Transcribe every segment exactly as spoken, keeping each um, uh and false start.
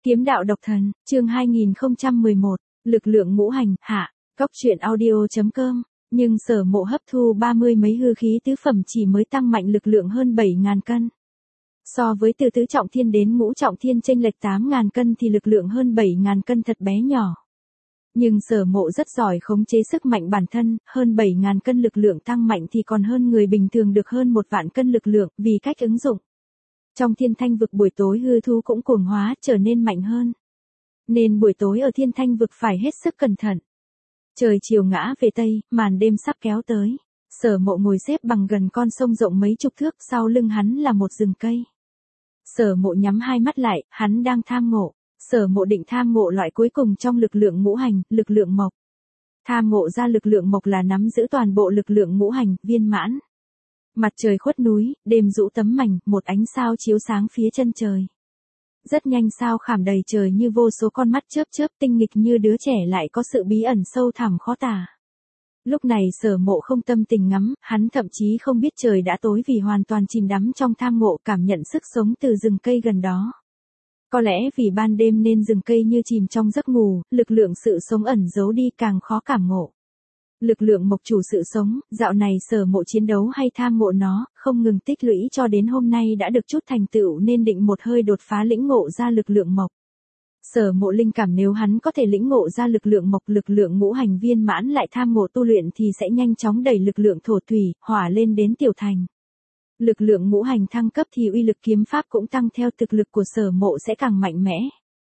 Kiếm đạo độc thần, chương hai nghìn không trăm mười một, lực lượng ngũ hành, hạ, cóc truyện audio.com, nhưng Sở Mộ hấp thu ba mươi mấy hư khí tứ phẩm chỉ mới tăng mạnh lực lượng hơn bảy ngàn cân. So với từ tứ trọng thiên đến ngũ trọng thiên chênh lệch tám ngàn cân thì lực lượng hơn bảy ngàn cân thật bé nhỏ. Nhưng Sở Mộ rất giỏi khống chế sức mạnh bản thân, hơn bảy ngàn cân lực lượng tăng mạnh thì còn hơn người bình thường được hơn một vạn cân lực lượng, vì cách ứng dụng. Trong thiên thanh vực buổi tối hư thú cũng cuồng hóa trở nên mạnh hơn. Nên buổi tối ở thiên thanh vực phải hết sức cẩn thận. Trời chiều ngã về Tây, màn đêm sắp kéo tới. Sở Mộ ngồi xếp bằng gần con sông rộng mấy chục thước, sau lưng hắn là một rừng cây. Sở Mộ nhắm hai mắt lại, hắn đang tham ngộ. Sở Mộ định tham ngộ loại cuối cùng trong lực lượng ngũ hành, lực lượng mộc. Tham ngộ ra lực lượng mộc là nắm giữ toàn bộ lực lượng ngũ hành, viên mãn. Mặt trời khuất núi, đêm rũ tấm mảnh, một ánh sao chiếu sáng phía chân trời. Rất nhanh sao khảm đầy trời như vô số con mắt chớp chớp, tinh nghịch như đứa trẻ lại có sự bí ẩn sâu thẳm khó tả. Lúc này Sở Mộ không tâm tình ngắm, hắn thậm chí không biết trời đã tối vì hoàn toàn chìm đắm trong tham ngộ, cảm nhận sức sống từ rừng cây gần đó. Có lẽ vì ban đêm nên rừng cây như chìm trong giấc ngủ, lực lượng sự sống ẩn giấu đi càng khó cảm ngộ. Lực lượng mộc chủ sự sống, dạo này Sở Mộ chiến đấu hay tham ngộ nó, không ngừng tích lũy cho đến hôm nay đã được chút thành tựu nên định một hơi đột phá lĩnh ngộ ra lực lượng mộc. Sở Mộ linh cảm nếu hắn có thể lĩnh ngộ ra lực lượng mộc, lực lượng ngũ hành viên mãn lại tham ngộ tu luyện thì sẽ nhanh chóng đẩy lực lượng thổ thủy, hỏa lên đến tiểu thành. Lực lượng ngũ hành thăng cấp thì uy lực kiếm pháp cũng tăng theo, thực lực của Sở Mộ sẽ càng mạnh mẽ.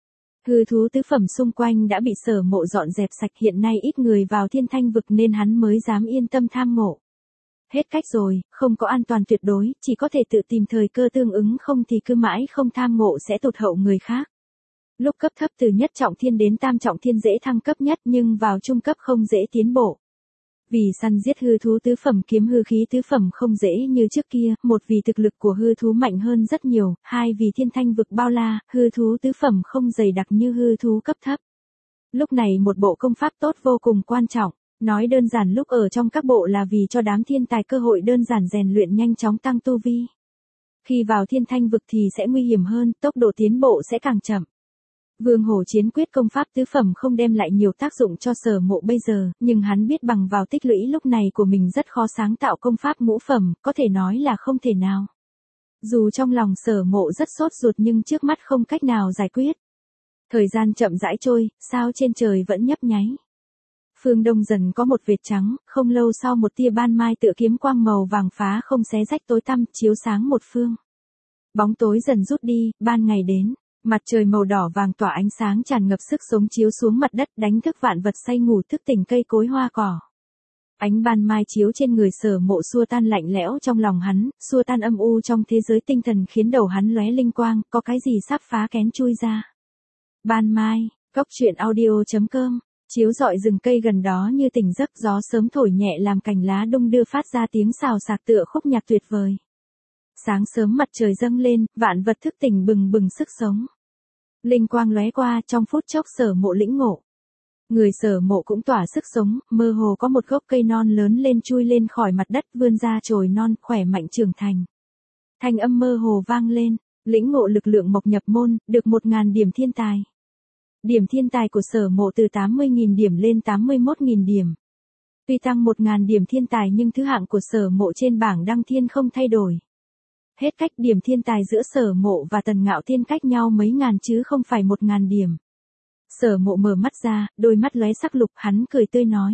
Hư thú tứ phẩm xung quanh đã bị Sở Mộ dọn dẹp sạch, hiện nay ít người vào thiên thanh vực nên hắn mới dám yên tâm tham ngộ. Hết cách rồi, không có an toàn tuyệt đối, chỉ có thể tự tìm thời cơ tương ứng, không thì cứ mãi không tham ngộ sẽ tụt hậu người khác. Lúc cấp thấp từ nhất trọng thiên đến tam trọng thiên dễ thăng cấp nhất nhưng vào trung cấp không dễ tiến bộ. Vì săn giết hư thú tứ phẩm kiếm hư khí tứ phẩm không dễ như trước kia, một vì thực lực của hư thú mạnh hơn rất nhiều, hai vì thiên thanh vực bao la, hư thú tứ phẩm không dày đặc như hư thú cấp thấp. Lúc này một bộ công pháp tốt vô cùng quan trọng, nói đơn giản lúc ở trong các bộ là vì cho đám thiên tài cơ hội đơn giản rèn luyện nhanh chóng tăng tu vi. Khi vào thiên thanh vực thì sẽ nguy hiểm hơn, tốc độ tiến bộ sẽ càng chậm. Vương Hổ chiến quyết công pháp tứ phẩm không đem lại nhiều tác dụng cho Sở Mộ bây giờ, nhưng hắn biết bằng vào tích lũy lúc này của mình rất khó sáng tạo công pháp ngũ phẩm, có thể nói là không thể nào. Dù trong lòng Sở Mộ rất sốt ruột nhưng trước mắt không cách nào giải quyết. Thời gian chậm rãi trôi, sao trên trời vẫn nhấp nháy. Phương đông dần có một vệt trắng, không lâu sau một tia ban mai tựa kiếm quang màu vàng phá không xé rách tối tăm, chiếu sáng một phương. Bóng tối dần rút đi, ban ngày đến. Mặt trời màu đỏ vàng tỏa ánh sáng tràn ngập sức sống chiếu xuống mặt đất, đánh thức vạn vật say ngủ, thức tỉnh cây cối hoa cỏ. Ánh ban mai chiếu trên người Sở Mộ xua tan lạnh lẽo trong lòng hắn, xua tan âm u trong thế giới tinh thần, khiến đầu hắn lóe linh quang, có cái gì sắp phá kén chui ra. Ban mai, cóc truyện audio.com, chiếu rọi rừng cây gần đó như tỉnh giấc, gió sớm thổi nhẹ làm cành lá đung đưa phát ra tiếng xào xạc tựa khúc nhạc tuyệt vời. Sáng sớm mặt trời dâng lên, vạn vật thức tỉnh bừng bừng sức sống. Linh quang lóe qua, trong phút chốc Sở Mộ lĩnh ngộ. Người Sở Mộ cũng tỏa sức sống, mơ hồ có một gốc cây non lớn lên chui lên khỏi mặt đất, vươn ra chồi non, khỏe mạnh trưởng thành. Thanh âm mơ hồ vang lên, lĩnh ngộ lực lượng mộc nhập môn, được một ngàn điểm thiên tài. Điểm thiên tài của Sở Mộ từ tám mươi nghìn điểm lên tám mươi mốt nghìn điểm. Tuy tăng một ngàn điểm thiên tài nhưng thứ hạng của Sở Mộ trên bảng đăng thiên không thay đổi. Hết cách, điểm thiên tài giữa Sở Mộ và Tần Ngạo Thiên cách nhau mấy ngàn chứ không phải một ngàn điểm. Sở Mộ mở mắt ra, đôi mắt lóe sắc lục, hắn cười tươi nói.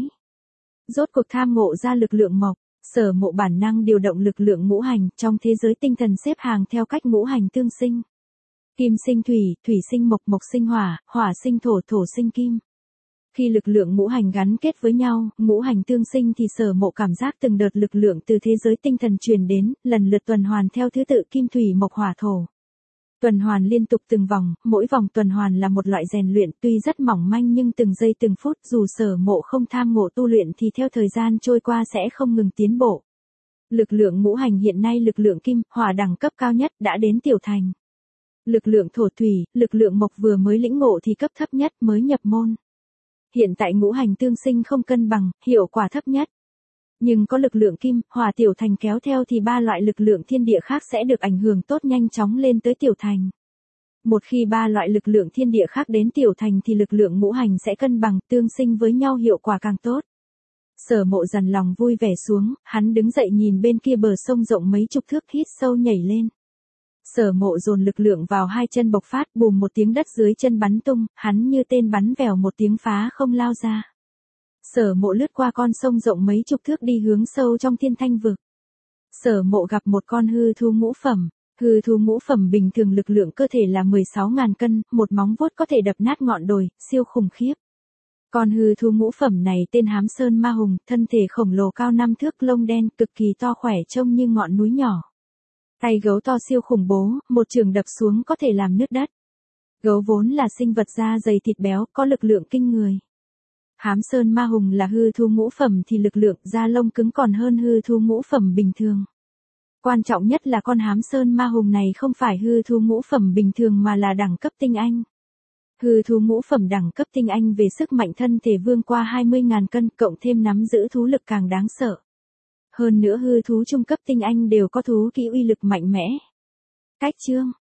Rốt cuộc tham ngộ ra lực lượng mộc, Sở Mộ bản năng điều động lực lượng ngũ hành, trong thế giới tinh thần xếp hàng theo cách ngũ hành tương sinh. Kim sinh thủy, thủy sinh mộc, mộc sinh hỏa, hỏa sinh thổ, thổ sinh kim. Khi lực lượng ngũ hành gắn kết với nhau, ngũ hành tương sinh thì Sở Mộ cảm giác từng đợt lực lượng từ thế giới tinh thần truyền đến, lần lượt tuần hoàn theo thứ tự kim thủy mộc hỏa thổ. Tuần hoàn liên tục từng vòng, mỗi vòng tuần hoàn là một loại rèn luyện, tuy rất mỏng manh nhưng từng giây từng phút dù Sở Mộ không tham ngộ tu luyện thì theo thời gian trôi qua sẽ không ngừng tiến bộ. Lực lượng ngũ hành hiện nay lực lượng kim, hỏa đẳng cấp cao nhất đã đến tiểu thành. Lực lượng thổ thủy, lực lượng mộc vừa mới lĩnh ngộ thì cấp thấp nhất mới nhập môn. Hiện tại ngũ hành tương sinh không cân bằng, hiệu quả thấp nhất. Nhưng có lực lượng kim, hỏa tiểu thành kéo theo thì ba loại lực lượng thiên địa khác sẽ được ảnh hưởng tốt, nhanh chóng lên tới tiểu thành. Một khi ba loại lực lượng thiên địa khác đến tiểu thành thì lực lượng ngũ hành sẽ cân bằng, tương sinh với nhau hiệu quả càng tốt. Sở Mộ dằn lòng vui vẻ xuống, hắn đứng dậy nhìn bên kia bờ sông rộng mấy chục thước, hít sâu nhảy lên. Sở Mộ dồn lực lượng vào hai chân bộc phát, bùm một tiếng đất dưới chân bắn tung, hắn như tên bắn vèo một tiếng phá không lao ra. Sở Mộ lướt qua con sông rộng mấy chục thước đi hướng sâu trong thiên thanh vực. Sở Mộ gặp một con hư thú ngũ phẩm. Hư thú ngũ phẩm bình thường lực lượng cơ thể là mười sáu nghìn cân, một móng vuốt có thể đập nát ngọn đồi, siêu khủng khiếp. Con hư thú ngũ phẩm này tên Hám Sơn Ma Hùng, thân thể khổng lồ cao năm thước, lông đen, cực kỳ to khỏe trông như ngọn núi nhỏ. Tay gấu to siêu khủng bố, một chưởng đập xuống có thể làm nứt đất. Gấu vốn là sinh vật da dày thịt béo, có lực lượng kinh người. Hám Sơn Ma Hùng là hư thú ngũ phẩm thì lực lượng da lông cứng còn hơn hư thú ngũ phẩm bình thường. Quan trọng nhất là con Hám Sơn Ma Hùng này không phải hư thú ngũ phẩm bình thường mà là đẳng cấp tinh anh. Hư thú ngũ phẩm đẳng cấp tinh anh về sức mạnh thân thể vươn qua hai mươi nghìn cân, cộng thêm nắm giữ thú lực càng đáng sợ. Hơn nữa hư thú trung cấp tinh anh đều có thú kỹ uy lực mạnh mẽ. Cách chương